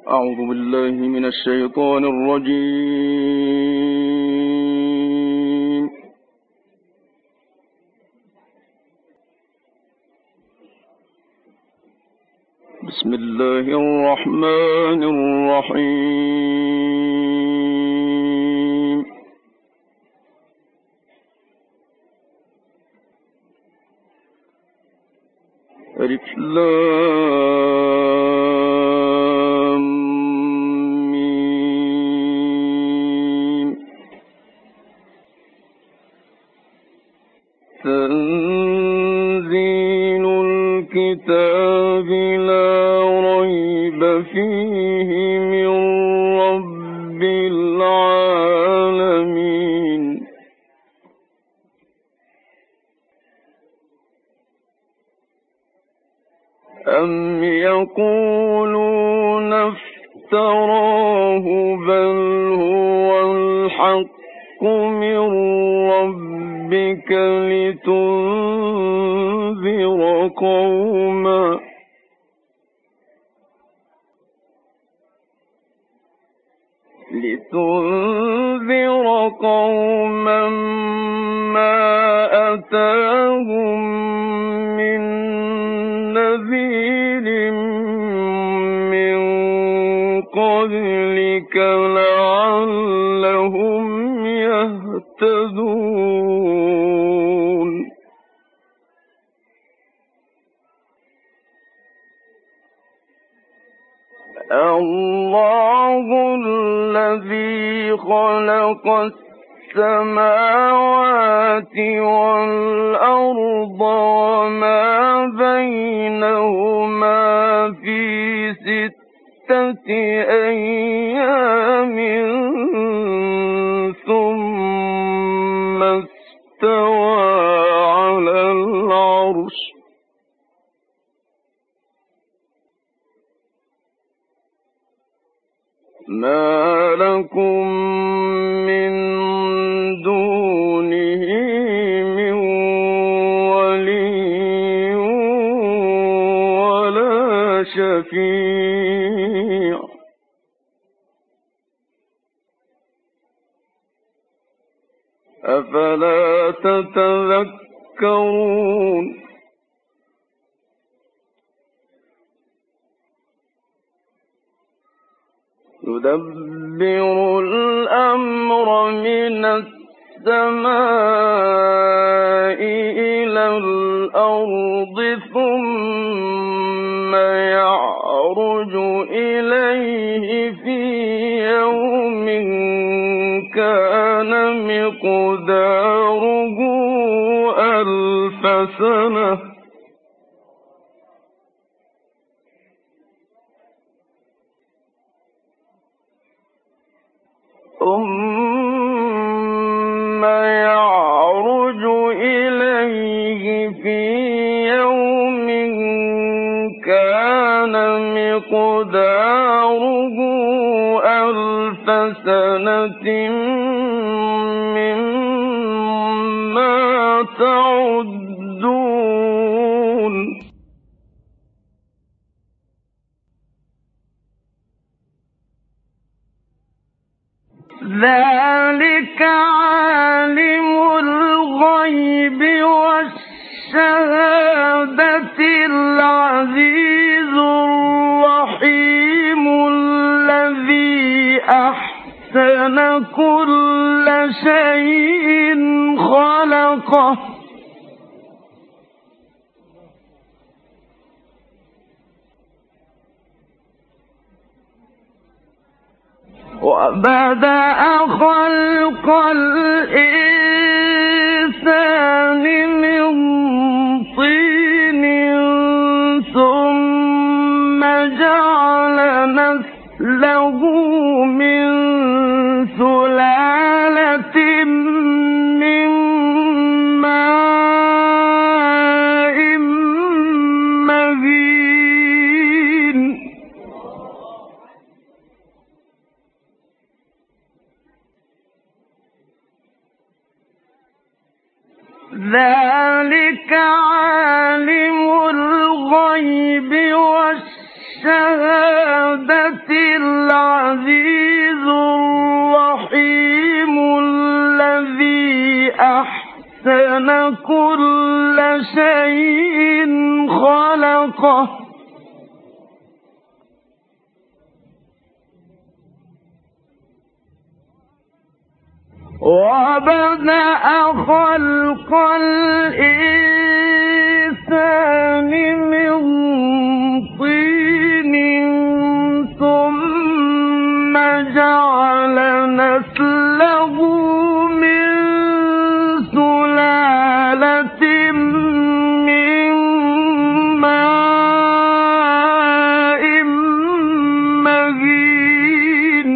أعوذ بالله من الشيطان الرجيم. بسم الله الرحمن الرحيم. ألف لام ميم. تنزيل الكتاب لا ريب فيه من رب العالمين. أم يقولون افتراه بل هو الحق من ربك لتنذر قوما ما أتاهم من نذير من قبلك لعلهم يهتدون. الله الذي خلق السماوات والأرض وما بينهما في 6 أيام ثم استوى على العرش. ما لكم من دونه من ولي ولا شفيع أفلا تتذكرون. يدبر الأمر من السماء إلى الأرض ثم يعرج إليه في يوم كان مقداره 1000 سنة ثم يعرج إليه في يوم كان مقداره 1000 سنة مما تعدون. ذلك عالم الغيب والشهادة العزيز الرحيم الذي أحسن كل شيء خلقه وبدأ خلق الإنسان من طين ثم جعل نسله من سلالة من ماء مهين. ذلك عالم الغيب والشهادة وبدأ خلق الإنسان من طين ثم جعل نسله من سلالة من ماء مهين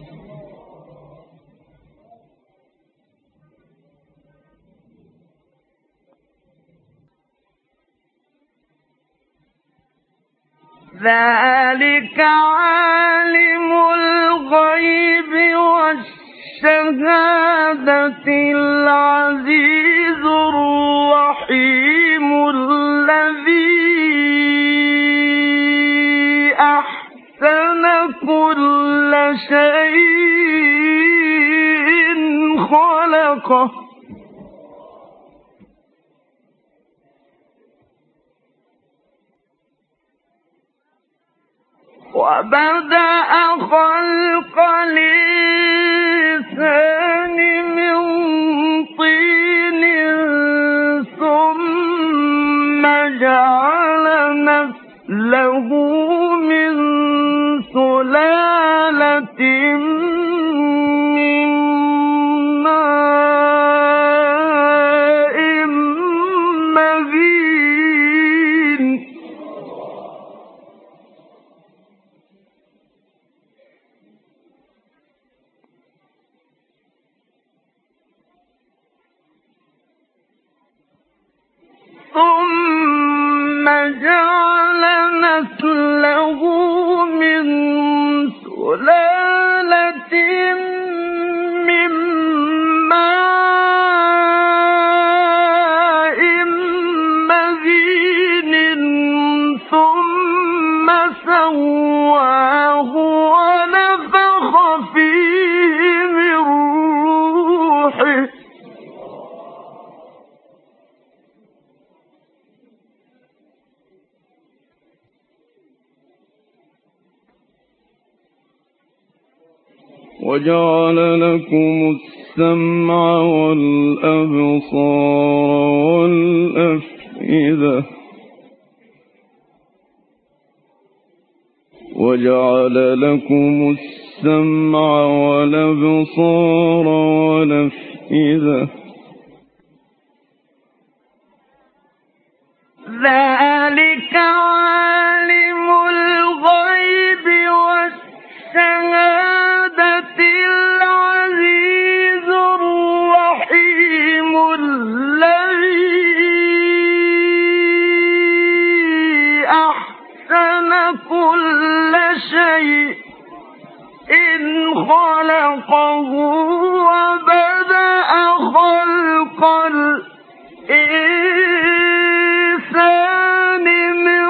ذلك عالم الغيب والشهادة العزيز الرحيم الذي أحسن كل شيء خلقه وبدأ خلق الإنسان من طين ثم جعل نسله من سلالة من ماء مهين ثم جعل نسله من سلالة من ماء مهين ثم سواه ونفخ فيه من روحه وجعل لكم السمع والأبصار والأفئدة وجعل لكم السمع والأبصار والأفئدة ذلك عالم الغيب والشهادة العزيز الرحيم الذي أحسن كل شيء خلقه وبدأ خلق الإنسان من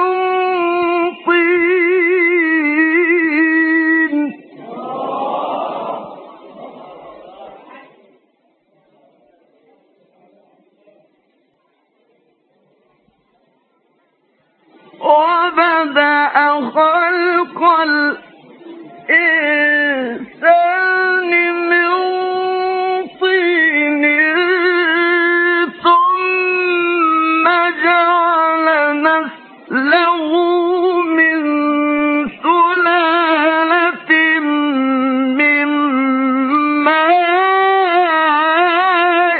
طين وبدأ خلق الإنسان من طين ثم جعل نسله من سلالة من ماء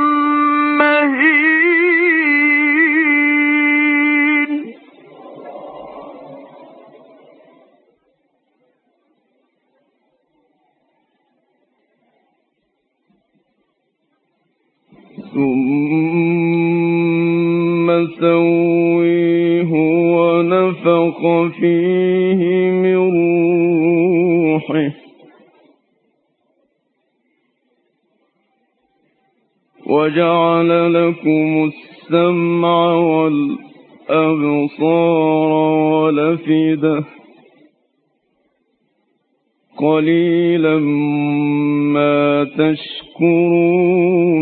مهين ثم سويه ونفخ فيه من روحه وجعل لكم السمع والأبصار والأفئدة قليلا ما تشكرون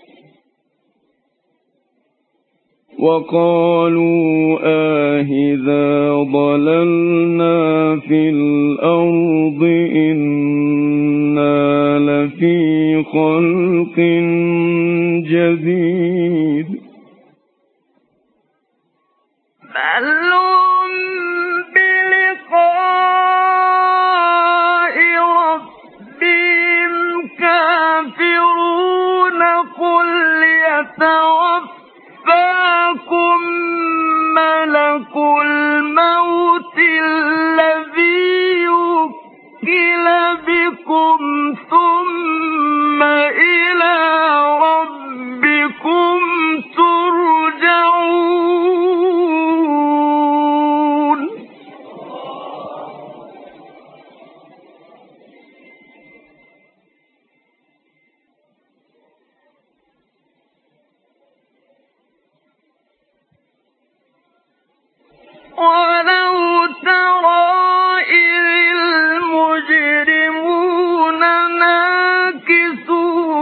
وقالوا أَإِذَا ضللنا في الأرض إنا لفي خلق خلق جديد بل هم بلقاء ربهم كافرون قل يتوفاكم ملك الموت الذي وكل بكم ثم إلى ربكم ترجعون ولو ترى إذ المجرمون ناكسوا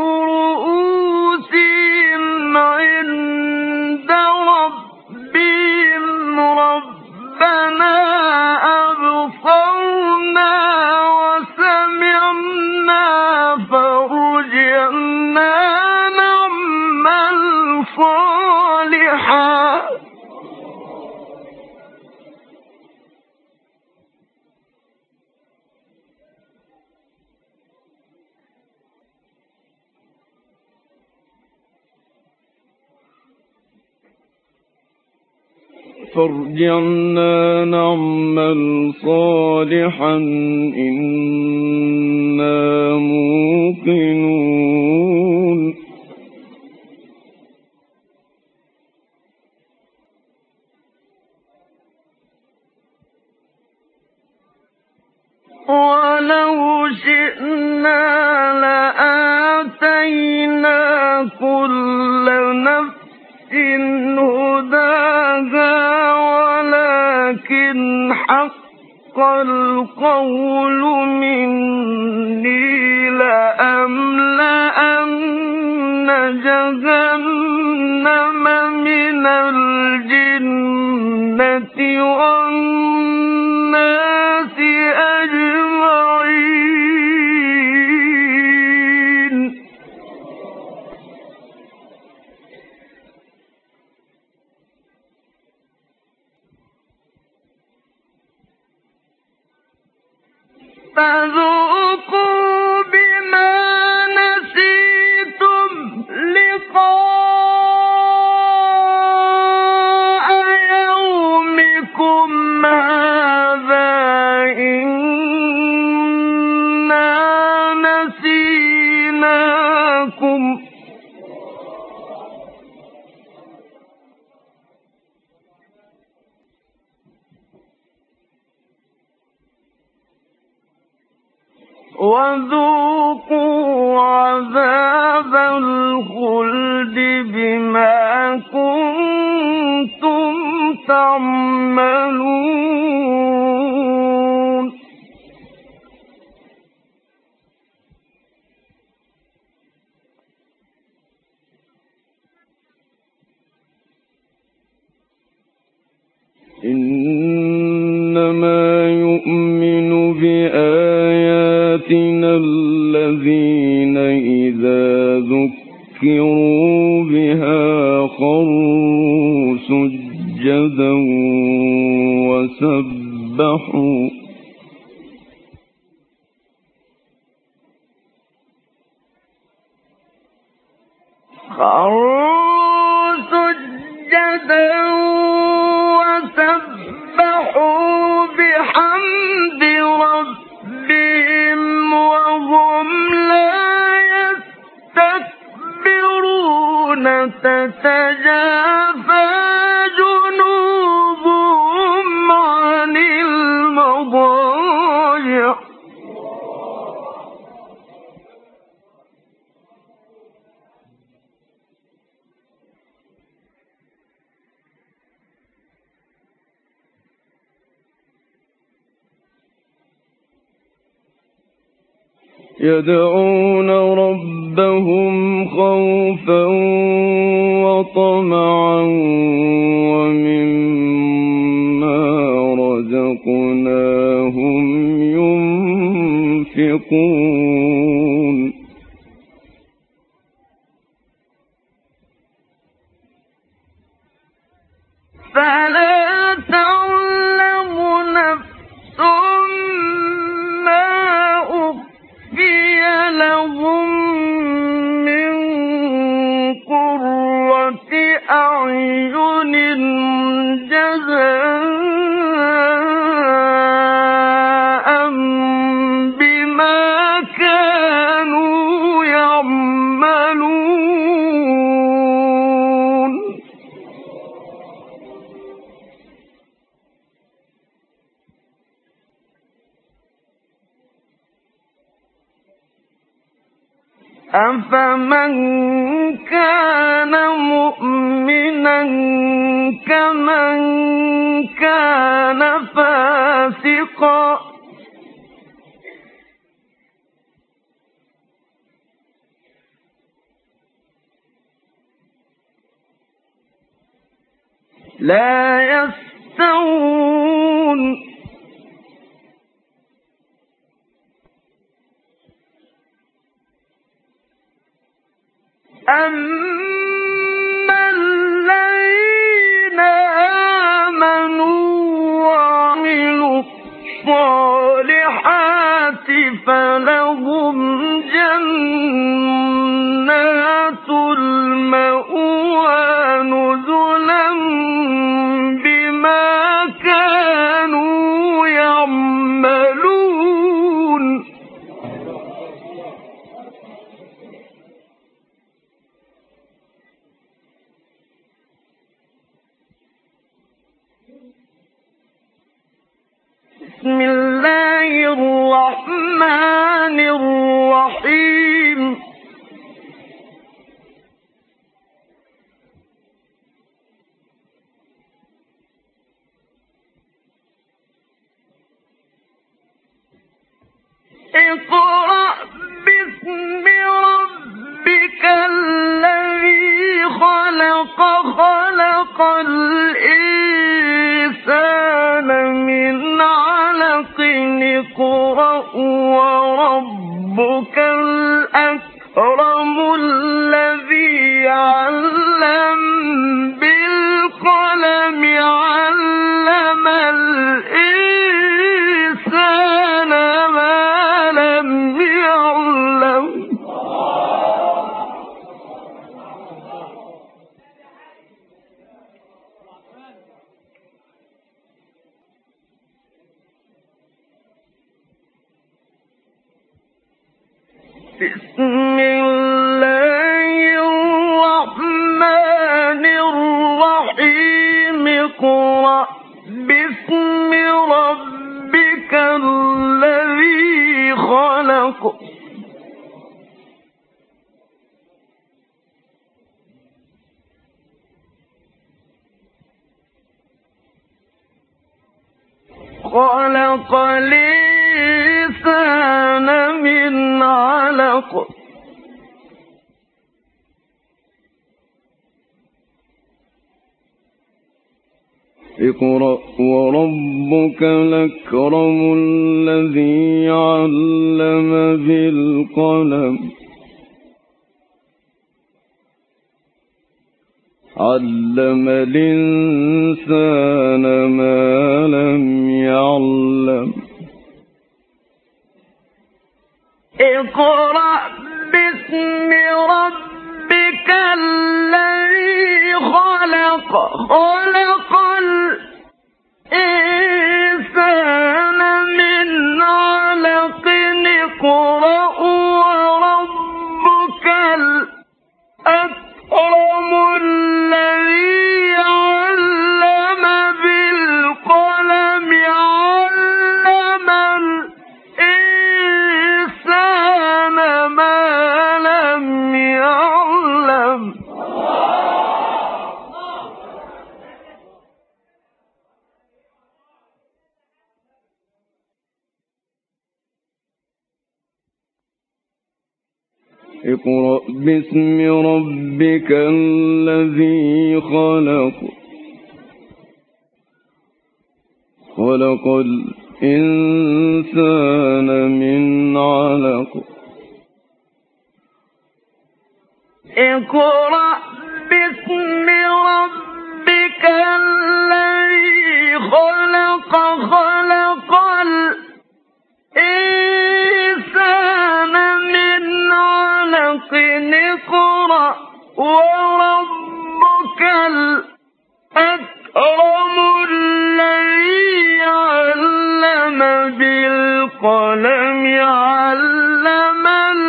رؤوسهم عند ربهم ربنا أبصرنا وسمعنا فارجعنا نعمل صالحا فارجعنا نعمل صالحا إنا موقنون ولو شئنا لآتينا كل نفس هداها ولكن حق القول مني لأملأن جهنم من الجنة والناس أجمعين فذوقوا بما نسيتم لقاء يومكم هذا إنا نسيناكم وذوقوا عذاب الخلد بما كنتم تعملون إنما يؤمن بآياتنا الذين إذا ذكروا بها خروا سجدا وسبحوا وسبحوا بحمد ربهم وهم لا يستكبرون تتجافى جنوبهم عن المضاجع يدعون ربهم خوفا وطمعا ومما رزقناهم ينفقون أفمن كان مؤمنا كمن كان فاسقا لا يستوون أما الذين آمنوا وعملوا الصالحات فلهم جنات المأوى نزلا بما كانوا يعملون بسم الله الرحمن الرحيم اقرأ باسم ربك الذي خلق خلق الإنسان من علق اقرأ وربك الأكرم الذي علم بالقلم علم الإنسان ما لم يعلم بسم الله الرحمن الرحيم اقرأ باسم ربك الذي خلق خلق الإنسان من علق اقرأ وربك الأكرم الذي علم بالقلم علم الإنسان ما لم يعلم اقرأ باسم ربك الذي خلق خلق الإنسان من علق اقرأ وربك الأكرم الذي علم بالقلم علم الإنسان ما لم يعلم اقرأ باسم ربك الذي خلق خلق الإنسان من علق اقرأ باسم ربك الذي خلق خلق الإنسان من علق اقرأ وربك الأكرم الذي علم بالقلم علم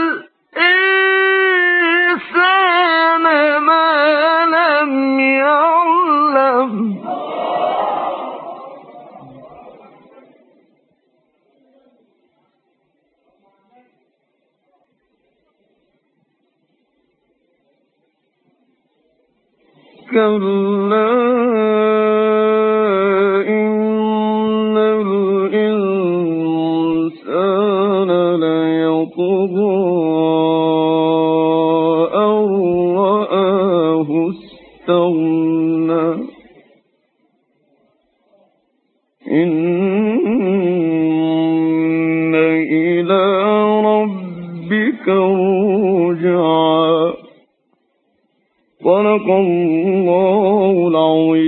الإنسان ما لم يعلم كلا إن الإنسان ليطغى أن رآه استغنى إن إلى ربك الرجعى. صدق الله العظيم.